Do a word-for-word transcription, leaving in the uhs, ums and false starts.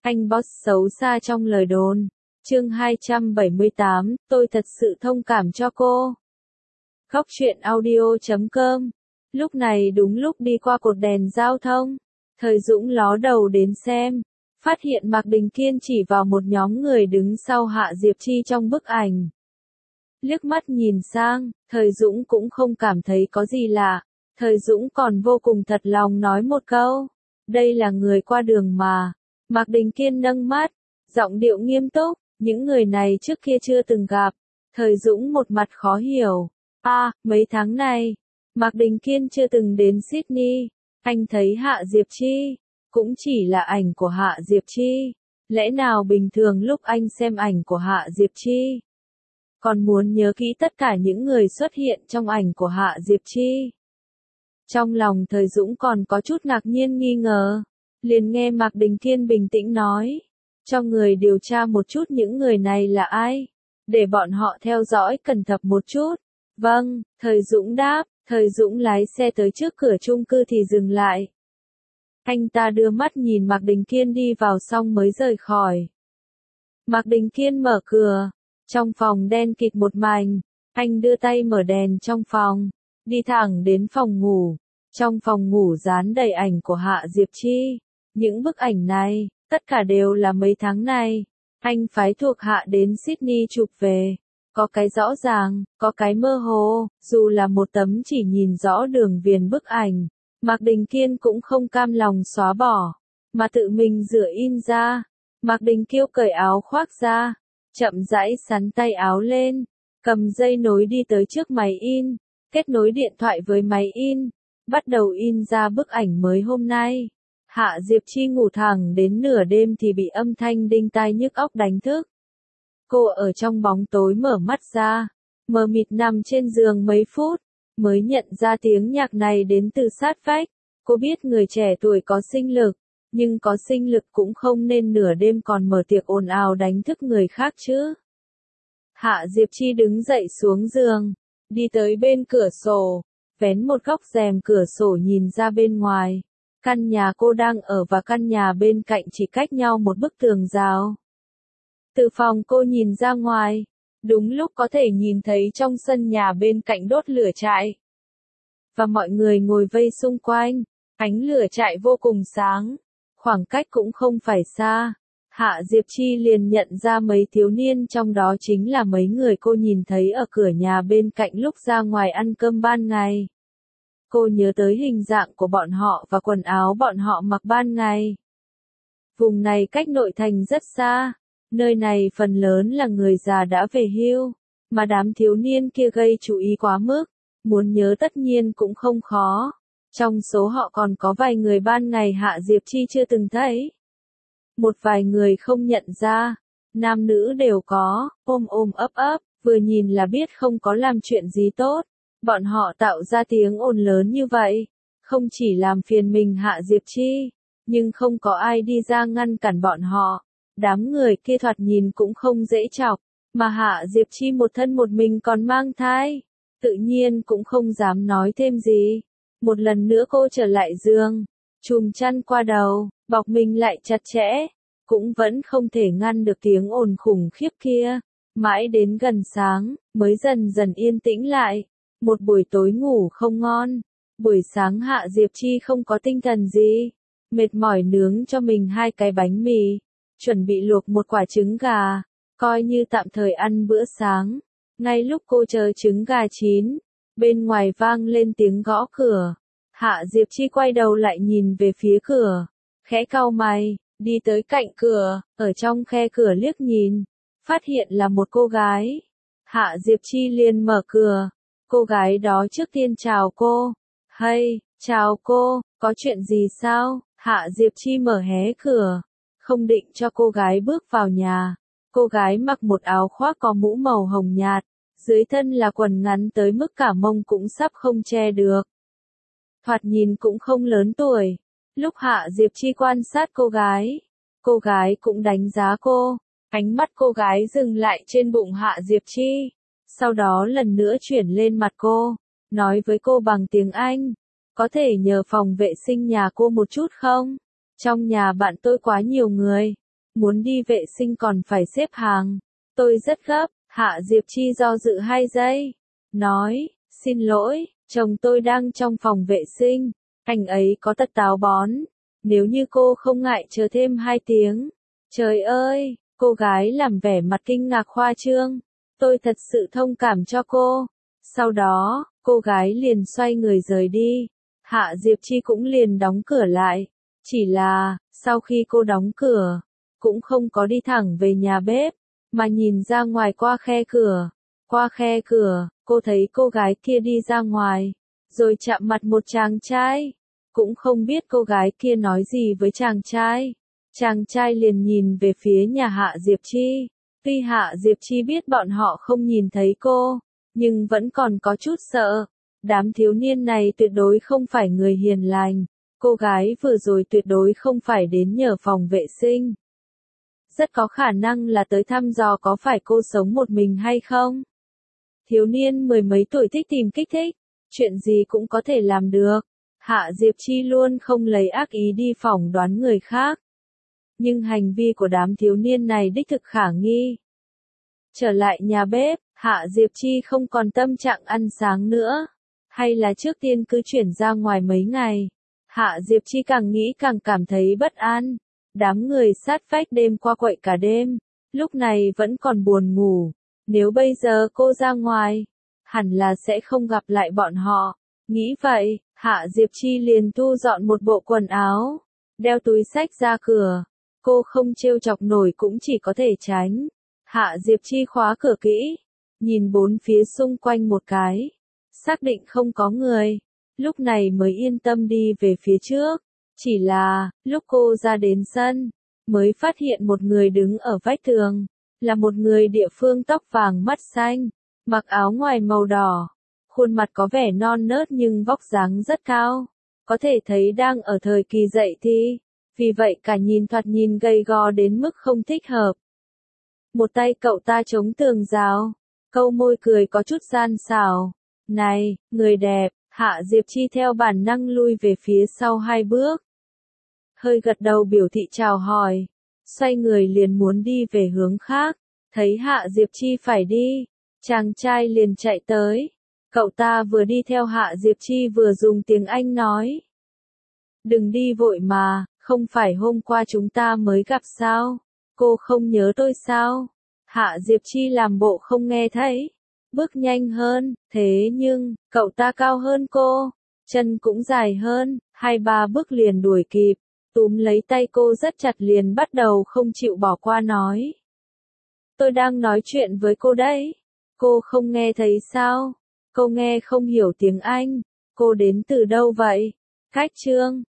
Anh boss xấu xa trong lời đồn. Chương hai trăm bảy mươi tám, tôi thật sự thông cảm cho cô. Góc truyện audio chấm com. Lúc này đúng lúc đi qua cột đèn giao thông, Thời Dũng ló đầu đến xem, phát hiện Mạc Đình Kiên chỉ vào một nhóm người đứng sau Hạ Diệp Chi trong bức ảnh. Liếc mắt nhìn sang, Thời Dũng cũng không cảm thấy có gì lạ, Thời Dũng còn vô cùng thật lòng nói một câu, đây là người qua đường mà. Mạc Đình Kiên nâng mắt, giọng điệu nghiêm túc, những người này trước kia chưa từng gặp. Thời Dũng một mặt khó hiểu, a à, mấy tháng này, Mạc Đình Kiên chưa từng đến Sydney, anh thấy Hạ Diệp Chi, cũng chỉ là ảnh của Hạ Diệp Chi, lẽ nào bình thường lúc anh xem ảnh của Hạ Diệp Chi, còn muốn nhớ kỹ tất cả những người xuất hiện trong ảnh của Hạ Diệp Chi. Trong lòng Thời Dũng còn có chút ngạc nhiên nghi ngờ, liền nghe Mạc Đình Kiên bình tĩnh nói, cho người điều tra một chút những người này là ai, để bọn họ theo dõi cẩn thận một chút. Vâng, Thời Dũng đáp, Thời Dũng lái xe tới trước cửa chung cư thì dừng lại. Anh ta đưa mắt nhìn Mạc Đình Kiên đi vào xong mới rời khỏi. Mạc Đình Kiên mở cửa, trong phòng đen kịt một mảnh, anh đưa tay mở đèn trong phòng, đi thẳng đến phòng ngủ. Trong phòng ngủ dán đầy ảnh của Hạ Diệp Chi. Những bức ảnh này, tất cả đều là mấy tháng này, anh phái thuộc hạ đến Sydney chụp về. Có cái rõ ràng, có cái mơ hồ, dù là một tấm chỉ nhìn rõ đường viền bức ảnh, Mạc Đình Kiên cũng không cam lòng xóa bỏ, mà tự mình rửa in ra. Mạc Đình Kiêu cởi áo khoác ra, chậm rãi sắn tay áo lên, cầm dây nối đi tới trước máy in, kết nối điện thoại với máy in, bắt đầu in ra bức ảnh mới hôm nay. Hạ Diệp Chi ngủ thẳng đến nửa đêm thì bị âm thanh đinh tai nhức óc đánh thức. Cô ở trong bóng tối mở mắt ra, mờ mịt nằm trên giường mấy phút, mới nhận ra tiếng nhạc này đến từ sát vách. Cô biết người trẻ tuổi có sinh lực, nhưng có sinh lực cũng không nên nửa đêm còn mở tiệc ồn ào đánh thức người khác chứ. Hạ Diệp Chi đứng dậy xuống giường, đi tới bên cửa sổ, vén một góc rèm cửa sổ nhìn ra bên ngoài. Căn nhà cô đang ở và căn nhà bên cạnh chỉ cách nhau một bức tường rào. Từ phòng cô nhìn ra ngoài, đúng lúc có thể nhìn thấy trong sân nhà bên cạnh đốt lửa trại. Và mọi người ngồi vây xung quanh, ánh lửa trại vô cùng sáng, khoảng cách cũng không phải xa. Hạ Diệp Chi liền nhận ra mấy thiếu niên trong đó chính là mấy người cô nhìn thấy ở cửa nhà bên cạnh lúc ra ngoài ăn cơm ban ngày. Cô nhớ tới hình dạng của bọn họ và quần áo bọn họ mặc ban ngày. Vùng này cách nội thành rất xa, nơi này phần lớn là người già đã về hưu, mà đám thiếu niên kia gây chú ý quá mức, muốn nhớ tất nhiên cũng không khó. Trong số họ còn có vài người ban ngày Hạ Diệp Chi chưa từng thấy. Một vài người không nhận ra, nam nữ đều có, ôm ôm ấp ấp, vừa nhìn là biết không có làm chuyện gì tốt. Bọn họ tạo ra tiếng ồn lớn như vậy, không chỉ làm phiền mình Hạ Diệp Chi, nhưng không có ai đi ra ngăn cản bọn họ. Đám người kia thoạt nhìn cũng không dễ chọc, mà Hạ Diệp Chi một thân một mình còn mang thai, tự nhiên cũng không dám nói thêm gì. Một lần nữa cô trở lại giường, chùm chăn qua đầu, bọc mình lại chặt chẽ, cũng vẫn không thể ngăn được tiếng ồn khủng khiếp kia. Mãi đến gần sáng, mới dần dần yên tĩnh lại. Một buổi tối ngủ không ngon, buổi sáng Hạ Diệp Chi không có tinh thần gì, mệt mỏi nướng cho mình hai cái bánh mì, chuẩn bị luộc một quả trứng gà, coi như tạm thời ăn bữa sáng. Ngay lúc cô chờ trứng gà chín, bên ngoài vang lên tiếng gõ cửa. Hạ Diệp Chi quay đầu lại nhìn về phía cửa, khẽ cau mày, đi tới cạnh cửa, ở trong khe cửa liếc nhìn, phát hiện là một cô gái. Hạ Diệp Chi liền mở cửa. Cô gái đó trước tiên chào cô. Hay, chào cô, có chuyện gì sao? Hạ Diệp Chi mở hé cửa, không định cho cô gái bước vào nhà. Cô gái mặc một áo khoác có mũ màu hồng nhạt, dưới thân là quần ngắn tới mức cả mông cũng sắp không che được. Thoạt nhìn cũng không lớn tuổi. Lúc Hạ Diệp Chi quan sát cô gái, cô gái cũng đánh giá cô. Ánh mắt cô gái dừng lại trên bụng Hạ Diệp Chi. Sau đó lần nữa chuyển lên mặt cô, nói với cô bằng tiếng Anh, có thể nhờ phòng vệ sinh nhà cô một chút không? Trong nhà bạn tôi quá nhiều người, muốn đi vệ sinh còn phải xếp hàng. Tôi rất gấp, Hạ Diệp Chi do dự hai giây. Nói, xin lỗi, chồng tôi đang trong phòng vệ sinh, anh ấy có tật táo bón. Nếu như cô không ngại chờ thêm hai tiếng. Trời ơi, cô gái làm vẻ mặt kinh ngạc khoa trương. Tôi thật sự thông cảm cho cô. Sau đó, cô gái liền xoay người rời đi. Hạ Diệp Chi cũng liền đóng cửa lại. Chỉ là, sau khi cô đóng cửa, cũng không có đi thẳng về nhà bếp, mà nhìn ra ngoài qua khe cửa. Qua khe cửa, cô thấy cô gái kia đi ra ngoài, rồi chạm mặt một chàng trai. Cũng không biết cô gái kia nói gì với chàng trai. Chàng trai liền nhìn về phía nhà Hạ Diệp Chi. Tuy Hạ Diệp Chi biết bọn họ không nhìn thấy cô, nhưng vẫn còn có chút sợ. Đám thiếu niên này tuyệt đối không phải người hiền lành. Cô gái vừa rồi tuyệt đối không phải đến nhờ phòng vệ sinh. Rất có khả năng là tới thăm dò có phải cô sống một mình hay không. Thiếu niên mười mấy tuổi thích tìm kích thích, chuyện gì cũng có thể làm được. Hạ Diệp Chi luôn không lấy ác ý đi phỏng đoán người khác. Nhưng hành vi của đám thiếu niên này đích thực khả nghi. Trở lại nhà bếp, Hạ Diệp Chi không còn tâm trạng ăn sáng nữa. Hay là trước tiên cứ chuyển ra ngoài mấy ngày. Hạ Diệp Chi càng nghĩ càng cảm thấy bất an. Đám người sát vách đêm qua quậy cả đêm, lúc này vẫn còn buồn ngủ. Nếu bây giờ cô ra ngoài, hẳn là sẽ không gặp lại bọn họ. Nghĩ vậy, Hạ Diệp Chi liền thu dọn một bộ quần áo, đeo túi xách ra cửa. Cô không trêu chọc nổi cũng chỉ có thể tránh. Hạ Diệp Chi khóa cửa kỹ, nhìn bốn phía xung quanh một cái, xác định không có người, lúc này mới yên tâm đi về phía trước. Chỉ là, lúc cô ra đến sân, mới phát hiện một người đứng ở vách tường, là một người địa phương tóc vàng mắt xanh, mặc áo ngoài màu đỏ, khuôn mặt có vẻ non nớt nhưng vóc dáng rất cao, có thể thấy đang ở thời kỳ dậy thì, vì vậy cả nhìn thoạt nhìn gầy gò đến mức không thích hợp. Một tay cậu ta chống tường rào, câu môi cười có chút gian xảo. Này, người đẹp, Hạ Diệp Chi theo bản năng lui về phía sau hai bước. Hơi gật đầu biểu thị chào hỏi, xoay người liền muốn đi về hướng khác, thấy Hạ Diệp Chi phải đi, chàng trai liền chạy tới. Cậu ta vừa đi theo Hạ Diệp Chi vừa dùng tiếng Anh nói. Đừng đi vội mà, không phải hôm qua chúng ta mới gặp sao? Cô không nhớ tôi sao? Hạ Diệp Chi làm bộ không nghe thấy, bước nhanh hơn, thế nhưng, cậu ta cao hơn cô, chân cũng dài hơn, hai ba bước liền đuổi kịp, túm lấy tay cô rất chặt liền bắt đầu không chịu bỏ qua nói. Tôi đang nói chuyện với cô đấy, cô không nghe thấy sao? Cô nghe không hiểu tiếng Anh, cô đến từ đâu vậy? Cách chương